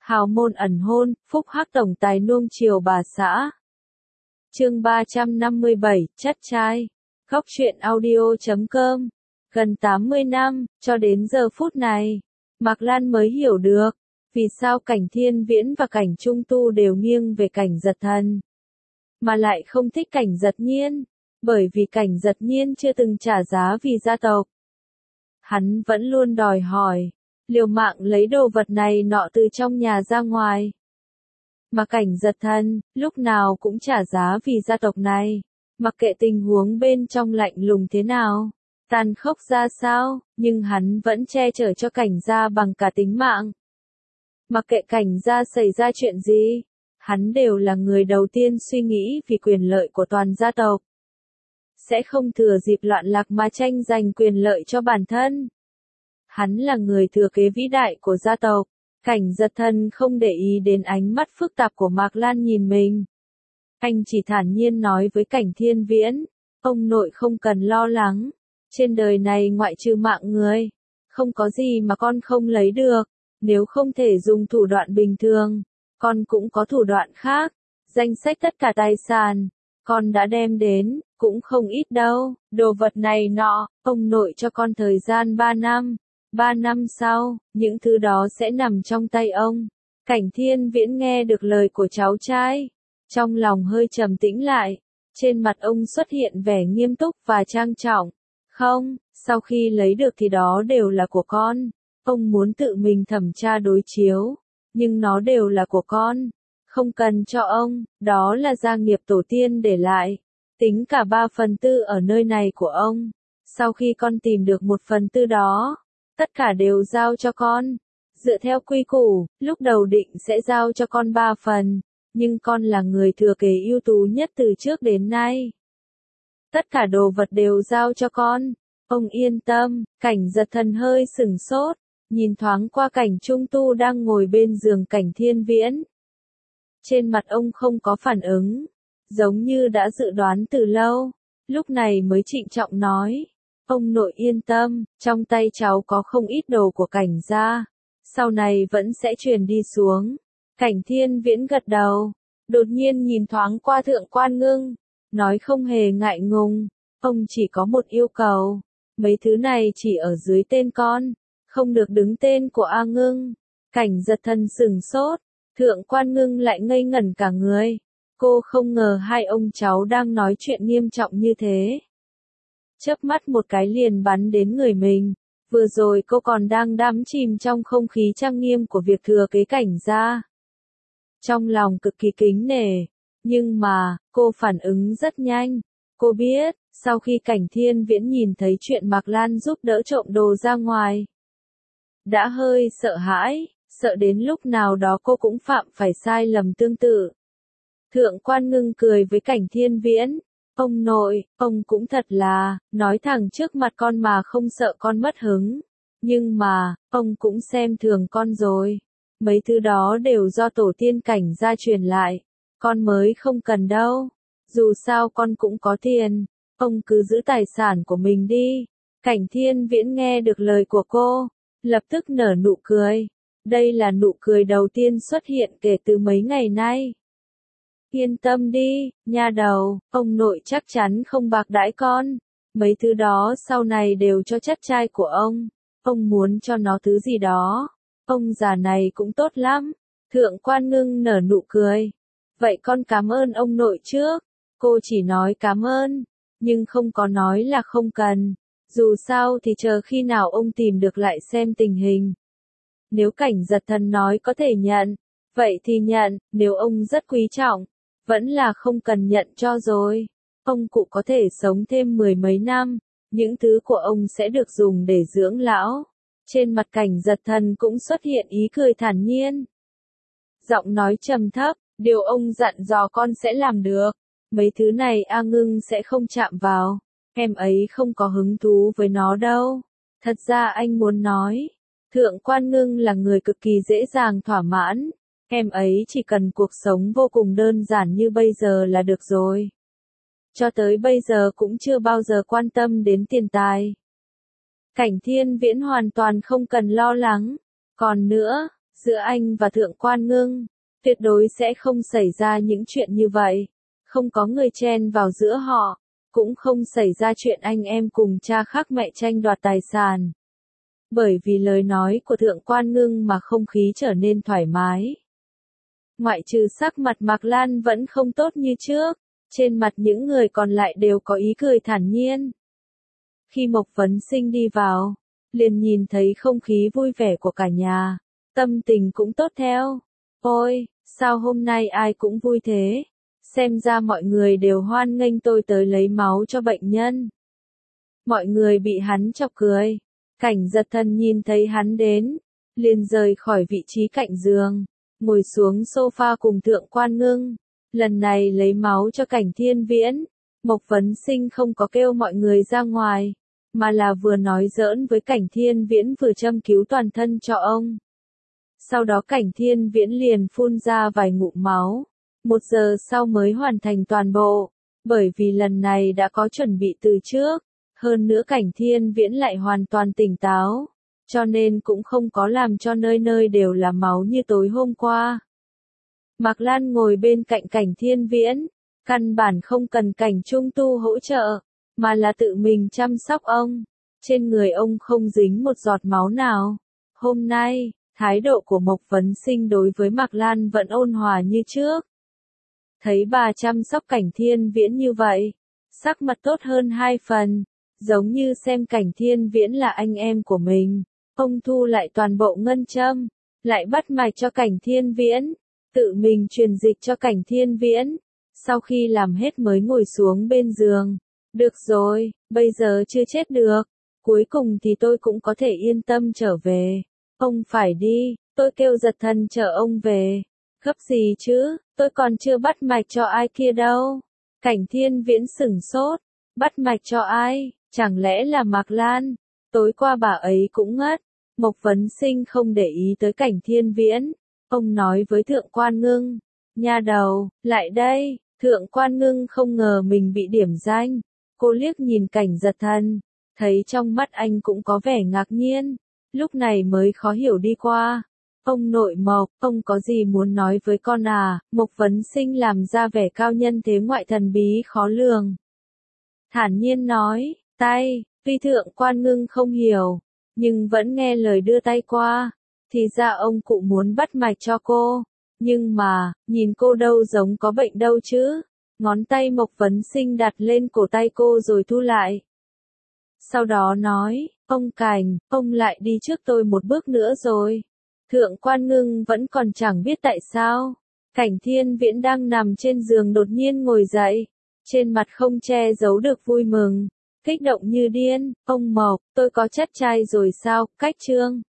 Hào môn ẩn hôn, phúc hắc tổng tài nuông chiều bà xã. Chương 357, chất trai. Góc truyện audio.com. Gần 80 năm, cho đến giờ phút này, Mạc Lan mới hiểu được, vì sao Cảnh Thiên Viễn và Cảnh Trung Tu đều nghiêng về Cảnh Giật Thần, mà lại không thích Cảnh Giật Nhiên, bởi vì Cảnh Giật Nhiên chưa từng trả giá vì gia tộc. Hắn vẫn luôn đòi hỏi, liều mạng lấy đồ vật này nọ từ trong nhà ra ngoài. Mà Cảnh Giật Thần, lúc nào cũng trả giá vì gia tộc này, mặc kệ tình huống bên trong lạnh lùng thế nào, tàn khốc ra sao, nhưng hắn vẫn che chở cho Cảnh gia bằng cả tính mạng. Mặc kệ Cảnh gia xảy ra chuyện gì, hắn đều là người đầu tiên suy nghĩ vì quyền lợi của toàn gia tộc. Sẽ không thừa dịp loạn lạc mà tranh giành quyền lợi cho bản thân. Hắn là người thừa kế vĩ đại của gia tộc. Cảnh Giật Thần không để ý đến ánh mắt phức tạp của Mạc Lan nhìn mình. Anh chỉ thản nhiên nói với Cảnh Thiên Viễn, ông nội không cần lo lắng, trên đời này ngoại trừ mạng người, không có gì mà con không lấy được, nếu không thể dùng thủ đoạn bình thường, con cũng có thủ đoạn khác, danh sách tất cả tài sản, con đã đem đến, cũng không ít đâu, đồ vật này nọ, ông nội cho con thời gian 3 năm. 3 năm sau, những thứ đó sẽ nằm trong tay ông. Cảnh Thiên Viễn nghe được lời của cháu trai, trong lòng hơi trầm tĩnh lại, trên mặt ông xuất hiện vẻ nghiêm túc và trang trọng. Không, sau khi lấy được thì đó đều là của con. Ông muốn tự mình thẩm tra đối chiếu, nhưng nó đều là của con. Không cần cho ông, đó là gia nghiệp tổ tiên để lại. Tính cả 3/4 ở nơi này của ông. Sau khi con tìm được 1/4 đó, tất cả đều giao cho con. Dựa theo quy củ, lúc đầu định sẽ giao cho con 3 phần, nhưng con là người thừa kế ưu tú nhất từ trước đến nay. Tất cả đồ vật đều giao cho con. Ông yên tâm. Cảnh Giật Thần hơi sửng sốt, nhìn thoáng qua Cảnh Trung Tu đang ngồi bên giường Cảnh Thiên Viễn. Trên mặt ông không có phản ứng, giống như đã dự đoán từ lâu, lúc này mới trịnh trọng nói. Ông nội yên tâm, trong tay cháu có không ít đồ của Cảnh gia, sau này vẫn sẽ truyền đi xuống. Cảnh Thiên Viễn gật đầu, đột nhiên nhìn thoáng qua Thượng Quan Ngưng, nói không hề ngại ngùng, ông chỉ có một yêu cầu, mấy thứ này chỉ ở dưới tên con, không được đứng tên của A Ngưng. Cảnh Giật Thần sửng sốt, Thượng Quan Ngưng lại ngây ngẩn cả người, cô không ngờ hai ông cháu đang nói chuyện nghiêm trọng như thế. Chớp mắt một cái liền bắn đến người mình, vừa rồi cô còn đang đắm chìm trong không khí trang nghiêm của việc thừa kế Cảnh gia. Trong lòng cực kỳ kính nể, nhưng mà, cô phản ứng rất nhanh. Cô biết, sau khi Cảnh Thiên Viễn nhìn thấy chuyện Mạc Lan giúp đỡ trộm đồ ra ngoài, đã hơi sợ hãi, sợ đến lúc nào đó cô cũng phạm phải sai lầm tương tự. Thượng Quan Ngưng cười với Cảnh Thiên Viễn. Ông nội, ông cũng thật là, nói thẳng trước mặt con mà không sợ con mất hứng. Nhưng mà, ông cũng xem thường con rồi. Mấy thứ đó đều do tổ tiên Cảnh gia truyền lại. Con mới không cần đâu. Dù sao con cũng có tiền. Ông cứ giữ tài sản của mình đi. Cảnh Thiên Viễn nghe được lời của cô, lập tức nở nụ cười. Đây là nụ cười đầu tiên xuất hiện kể từ mấy ngày nay. Yên tâm đi, nha đầu, ông nội chắc chắn không bạc đãi con. Mấy thứ đó sau này đều cho chất trai của ông. Ông muốn cho nó thứ gì đó. Ông già này cũng tốt lắm. Thượng Quan Ngưng nở nụ cười. Vậy con cảm ơn ông nội trước. Cô chỉ nói cảm ơn, nhưng không có nói là không cần. Dù sao thì chờ khi nào ông tìm được lại xem tình hình. Nếu Cảnh Giật Thần nói có thể nhận, vậy thì nhận, nếu ông rất quý trọng, vẫn là không cần nhận cho rồi. Ông cụ có thể sống thêm 10 mấy năm, những thứ của ông sẽ được dùng để dưỡng lão. Trên mặt Cảnh Giật Thần cũng xuất hiện ý cười thản nhiên. Giọng nói trầm thấp, điều ông dặn dò con sẽ làm được. Mấy thứ này A Ngưng sẽ không chạm vào. Em ấy không có hứng thú với nó đâu. Thật ra anh muốn nói, Thượng Quan Ngưng là người cực kỳ dễ dàng thỏa mãn. Em ấy chỉ cần cuộc sống vô cùng đơn giản như bây giờ là được rồi. Cho tới bây giờ cũng chưa bao giờ quan tâm đến tiền tài. Cảnh Thiên Viễn hoàn toàn không cần lo lắng. Còn nữa, Giữa anh và Thượng Quan Ngưng, tuyệt đối sẽ không xảy ra những chuyện như vậy. Không có người chen vào giữa họ, cũng không xảy ra chuyện anh em cùng cha khác mẹ tranh đoạt tài sản. Bởi vì lời nói của Thượng Quan Ngưng mà không khí trở nên thoải mái. Ngoại trừ sắc mặt Mạc Lan vẫn không tốt như trước, trên mặt những người còn lại đều có ý cười thản nhiên. Khi Mộc Vấn Sinh đi vào, liền nhìn thấy không khí vui vẻ của cả nhà, tâm tình cũng tốt theo. Ôi, sao hôm nay ai cũng vui thế? Xem ra mọi người đều hoan nghênh tôi tới lấy máu cho bệnh nhân. Mọi người bị hắn chọc cười. Cảnh Giật Thần nhìn thấy hắn đến, liền rời khỏi vị trí cạnh giường, ngồi xuống sofa cùng Thượng Quan Ngưng. Lần này lấy máu cho Cảnh Thiên Viễn, Mộc Vấn Sinh không có kêu mọi người ra ngoài, mà là vừa nói giỡn với Cảnh Thiên Viễn vừa châm cứu toàn thân cho ông. Sau đó Cảnh Thiên Viễn liền phun ra vài ngụm máu, 1 giờ sau mới hoàn thành toàn bộ, bởi vì lần này đã có chuẩn bị từ trước, hơn nữa Cảnh Thiên Viễn lại hoàn toàn tỉnh táo, cho nên cũng không có làm cho nơi nơi đều là máu như tối hôm qua. Mạc Lan ngồi bên cạnh Cảnh Thiên Viễn, căn bản không cần Cảnh Trung Tu hỗ trợ, mà là tự mình chăm sóc ông. Trên người ông không dính một giọt máu nào. Hôm nay, thái độ của Mộc Vấn Sinh đối với Mạc Lan vẫn ôn hòa như trước. Thấy bà chăm sóc Cảnh Thiên Viễn như vậy, sắc mặt tốt hơn 2 phần, giống như xem Cảnh Thiên Viễn là anh em của mình. Ông thu lại toàn bộ ngân châm, lại bắt mạch cho Cảnh Thiên Viễn, tự mình truyền dịch cho Cảnh Thiên Viễn. Sau khi làm hết mới ngồi xuống bên giường. Được rồi, bây giờ chưa chết được. Cuối cùng thì tôi cũng có thể yên tâm trở về. Ông phải đi, tôi kêu Giật Thần chở ông về. Gấp gì chứ, tôi còn chưa bắt mạch cho ai kia đâu. Cảnh Thiên Viễn sửng sốt. Bắt mạch cho ai, chẳng lẽ là Mạc Lan? Tối qua bà ấy cũng ngất. Mộc Vấn Sinh không để ý tới Cảnh Thiên Viễn. Ông nói với Thượng Quan Ngưng. Nha đầu, lại đây. Thượng Quan Ngưng không ngờ mình bị điểm danh. Cô liếc nhìn Cảnh Giật Thần, thấy trong mắt anh cũng có vẻ ngạc nhiên, lúc này mới khó hiểu đi qua. Ông nội Mộc, ông có gì muốn nói với con à? Mộc Vấn Sinh làm ra vẻ cao nhân thế ngoại thần bí khó lường. Thản nhiên nói, tuy Thượng Quan Ngưng không hiểu, nhưng vẫn nghe lời đưa tay qua, thì ra ông cụ muốn bắt mạch cho cô, nhưng mà, nhìn cô đâu giống có bệnh đâu chứ. Ngón tay Mộc Vấn Sinh đặt lên cổ tay cô rồi thu lại. Sau đó nói, ông Cảnh, ông lại đi trước tôi một bước nữa rồi. Thượng Quan Ngưng vẫn còn chẳng biết tại sao. Cảnh Thiên Viễn đang nằm trên giường đột nhiên ngồi dậy. Trên mặt không che giấu được vui mừng. Kích động như điên, ông Mộc, tôi có chất trai rồi sao, Cách Trương.